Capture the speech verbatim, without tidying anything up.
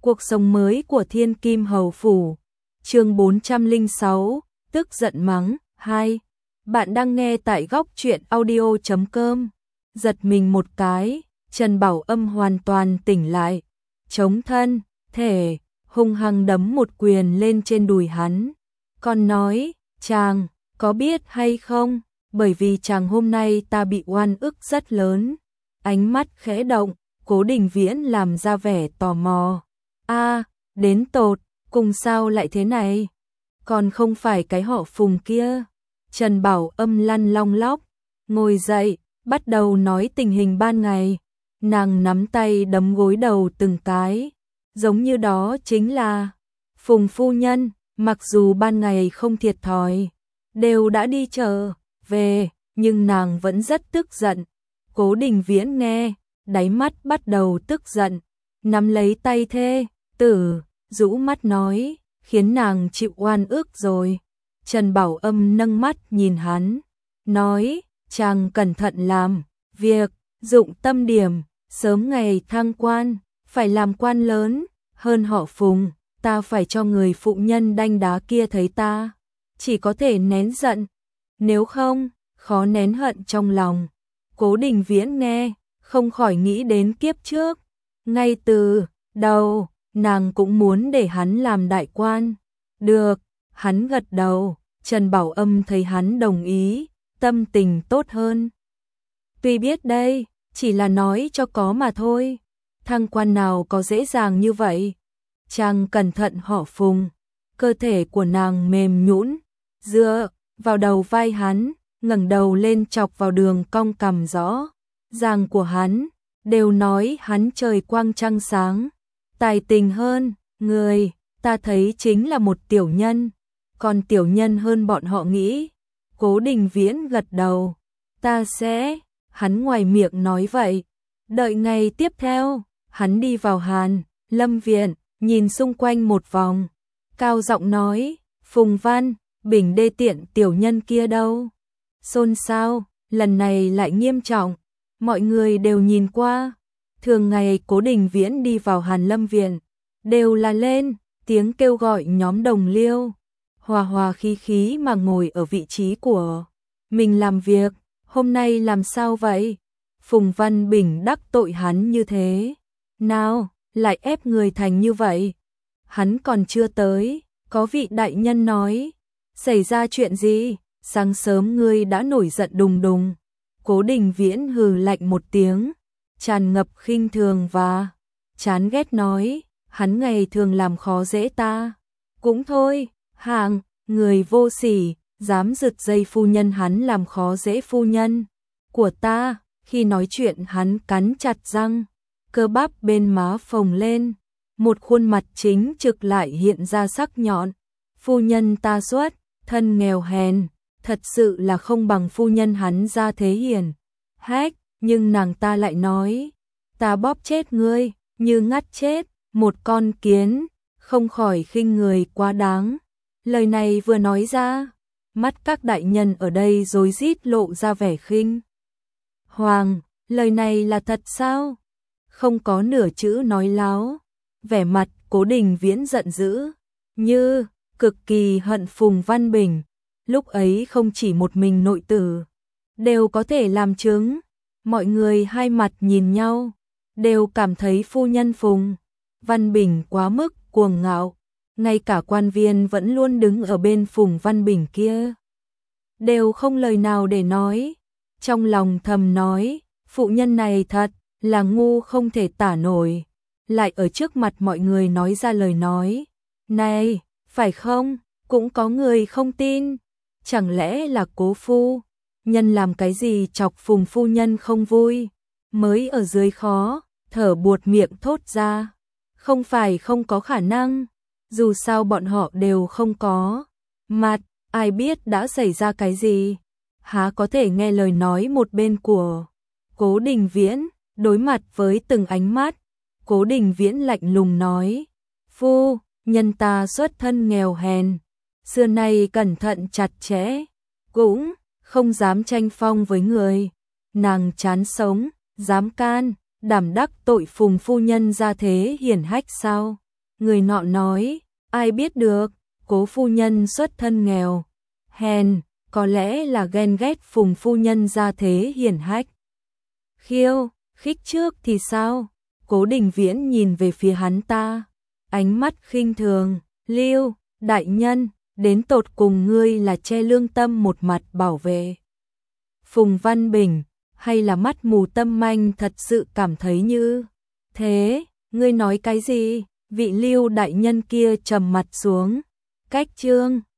Cuộc sống mới của Thiên Kim Hầu Phủ. Chương bốn trăm lẻ sáu, tức giận mắng. Hai. Bạn đang nghe tại góc truyện audio chấm com. Giật mình một cái, Trần Bảo Âm hoàn toàn tỉnh lại, chống thân, thể, hung hăng đấm một quyền lên trên đùi hắn. Còn nói, chàng, có biết hay không, bởi vì chàng hôm nay ta bị oan ức rất lớn. Ánh mắt khẽ động, Cố Đình Viễn làm ra vẻ tò mò. A, đến tột, cùng sao lại thế này? Còn không phải cái họ Phùng kia. Trần Bảo Âm lăn long lóc, ngồi dậy, bắt đầu nói tình hình ban ngày. Nàng nắm tay đấm gối đầu từng cái, giống như đó chính là Phùng phu nhân, mặc dù ban ngày không thiệt thòi, đều đã đi chợ về, nhưng nàng vẫn rất tức giận. Cố Đình Viễn nghe, đáy mắt bắt đầu tức giận, nắm lấy tay thê tử, rũ mắt nói, khiến nàng chịu oan ức rồi. Trần Bảo Âm nâng mắt nhìn hắn, nói, chàng cẩn thận làm việc, dụng tâm điểm, sớm ngày thăng quan, phải làm quan lớn, hơn họ Phùng, ta phải cho người phụ nhân đanh đá kia thấy ta, chỉ có thể nén giận, nếu không, khó nén hận trong lòng. Cố Đình Viễn nghe, không khỏi nghĩ đến kiếp trước, ngay từ đầu, nàng cũng muốn để hắn làm đại quan. Được, hắn gật đầu, Trần Bảo Âm thấy hắn đồng ý, tâm tình tốt hơn. Tuy biết đây, chỉ là nói cho có mà thôi, thăng quan nào có dễ dàng như vậy. Chàng cẩn thận họ Phùng, cơ thể của nàng mềm nhũn, dựa vào đầu vai hắn, ngẩng đầu lên chọc vào đường cong cằm rõ ràng của hắn, đều nói hắn trời quang trăng sáng, tài tình hơn người, ta thấy chính là một tiểu nhân, còn tiểu nhân hơn bọn họ nghĩ. Cố Đình Viễn gật đầu, ta sẽ, hắn ngoài miệng nói vậy. Đợi ngày tiếp theo, hắn đi vào Hàn Lâm viện, nhìn xung quanh một vòng, cao giọng nói, Phùng Văn, Bình đê tiện tiểu nhân kia đâu? Xôn xao, lần này lại nghiêm trọng, mọi người đều nhìn qua. Thường ngày Cố Đình Viễn đi vào Hàn Lâm viện, đều là lên tiếng kêu gọi nhóm đồng liêu, hòa hòa khí khí mà ngồi ở vị trí của mình làm việc. Hôm nay làm sao vậy? Phùng Văn Bình đắc tội hắn như thế, nào lại ép người thành như vậy? Hắn còn chưa tới, có vị đại nhân nói, xảy ra chuyện gì? Sáng sớm ngươi đã nổi giận đùng đùng. Cố Đình Viễn hừ lạnh một tiếng, tràn ngập khinh thường và chán ghét nói, hắn ngày thường làm khó dễ ta. Cũng thôi, hạng người vô sỉ, dám giật dây phu nhân hắn làm khó dễ phu nhân của ta. Khi nói chuyện hắn cắn chặt răng, cơ bắp bên má phồng lên, một khuôn mặt chính trực lại hiện ra sắc nhọn. Phu nhân ta xuất thân nghèo hèn, thật sự là không bằng phu nhân hắn ra thế hiền hách, nhưng nàng ta lại nói, ta bóp chết ngươi, như ngắt chết một con kiến, không khỏi khinh người quá đáng. Lời này vừa nói ra, mắt các đại nhân ở đây rối rít lộ ra vẻ khinh hoàng, lời này là thật sao? Không có nửa chữ nói láo. Vẻ mặt Cố Đình Viễn giận dữ, như cực kỳ hận Phùng Văn Bình. Lúc ấy không chỉ một mình nội tử đều có thể làm chứng. Mọi người hai mặt nhìn nhau, đều cảm thấy phu nhân Phùng Văn Bình quá mức cuồng ngạo. Ngay cả quan viên vẫn luôn đứng ở bên Phùng Văn Bình kia, đều không lời nào để nói. Trong lòng thầm nói, phụ nhân này thật là ngu không thể tả nổi, lại ở trước mặt mọi người nói ra lời nói này, phải không? Cũng có người không tin, chẳng lẽ là Cố phu nhân làm cái gì chọc Phùng phu nhân không vui, mới ở dưới khó thở buột miệng thốt ra. Không phải không có khả năng, dù sao bọn họ đều không có mặt, ai biết đã xảy ra cái gì. Há có thể nghe lời nói một bên của Cố Đình Viễn. Đối mặt với từng ánh mắt, Cố Đình Viễn lạnh lùng nói, phu nhân ta xuất thân nghèo hèn, xưa nay cẩn thận chặt chẽ, cũng không dám tranh phong với người. Nàng chán sống, dám can đảm đắc tội Phùng phu nhân ra thế hiển hách sao? Người nọ nói, ai biết được, Cố phu nhân xuất thân nghèo, hèn, có lẽ là ghen ghét Phùng phu nhân gia thế hiển hách. Khiêu, khích trước thì sao? Cố Đình Viễn nhìn về phía hắn ta, ánh mắt khinh thường, Lưu, đại nhân, đến tột cùng ngươi là che lương tâm một mặt bảo vệ Phùng Văn Bình, hay là mắt mù tâm manh thật sự cảm thấy như thế? Ngươi nói cái gì? Vị Lưu đại nhân kia trầm mặt xuống, cách trương.